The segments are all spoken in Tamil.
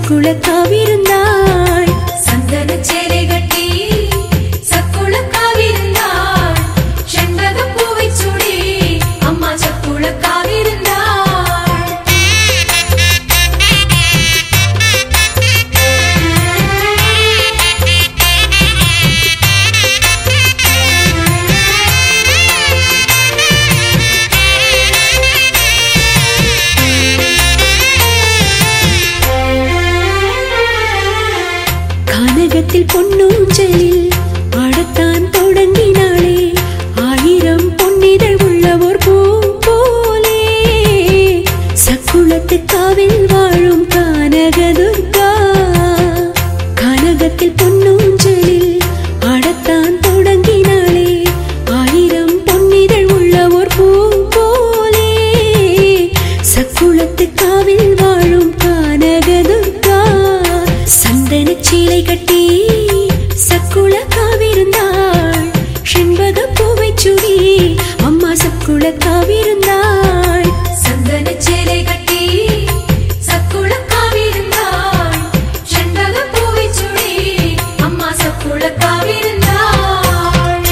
சக்குளக்காவிருந்தாள். சந்தன சேலை கட்டி சக்குளக்காவிருந்தாள். செண்பக பூவை சூடி அம்மா சக்குளக்காவிருந்தாள். கானகத்தில் பொன்னூஞ்சலில் ஆடத்தான் தொடங்கினாளே. 1000 பொன்னிதழ் உள்ளவோர் பூ போலே. சக்குளத்து காவில் வாழும் கானகதுர்கா. கானகத்தில் பொன்னூஞ்சலில் ஆடத்தான் தொடங்கினாளே. 1000 பொன்னிதழ் உள்ளவோர் பூ போலே. சக்குளத்து காவில் வாழும் கானகதுர்கா. சந்தன சீலை கட்டி சக்குளக்காவிருந்தாள். செண்பக பூவை சூடி அம்மா சக்குளக்காவிருந்தாள். சந்தன சேலை கட்டி சக்குளக்காவிருந்தாள். செண்பக பூவை சூடி அம்மா சக்குளக்காவிருந்தாள்.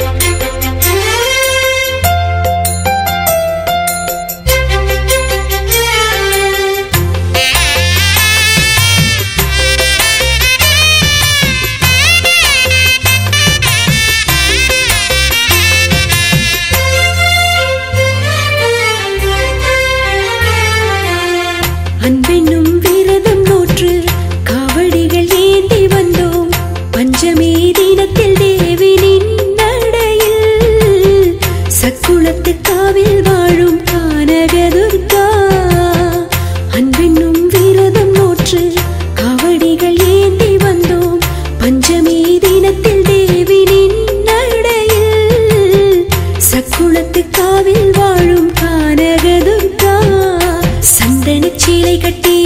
அன்பென்னும் விரதம் நோற்று காவடிகள் ஏந்தி வந்தோம். பஞ்சமி தினத்தில் தேவினின் நடையில். சக்குளத்து காவில் வாழும் கானகதுர்கா. அன்பென்னும் விரதம் நோற்று காவடிகள் ஏந்தி வந்தோம். பஞ்சமி தினத்தில் தேவினின் நடையில். சக்குளத்து காவில் வாழும் கானகதுர்கா. சந்தன சீலை கட்டி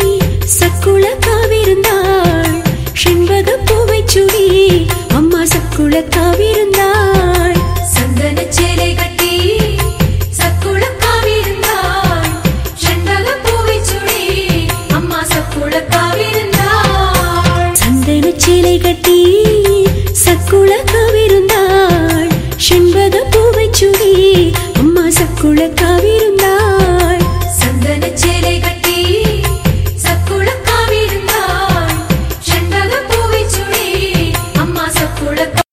சக்குளக்காவிருந்தாள். செண்பக பூவை சூடி அம்மா சக்குளக்காவிருந்தாள். சந்தன சேலை கட்டி சக்குளக்காவிருந்தாள். செண்பக பூவை சூடி அம்மா சக்குளக்காவிருந்தாள். சந்தன சேலை கட்டி சக்குளக்காவிருந்தாள். செண்பக பூவை சூடி அம்மா சக்குளக்கா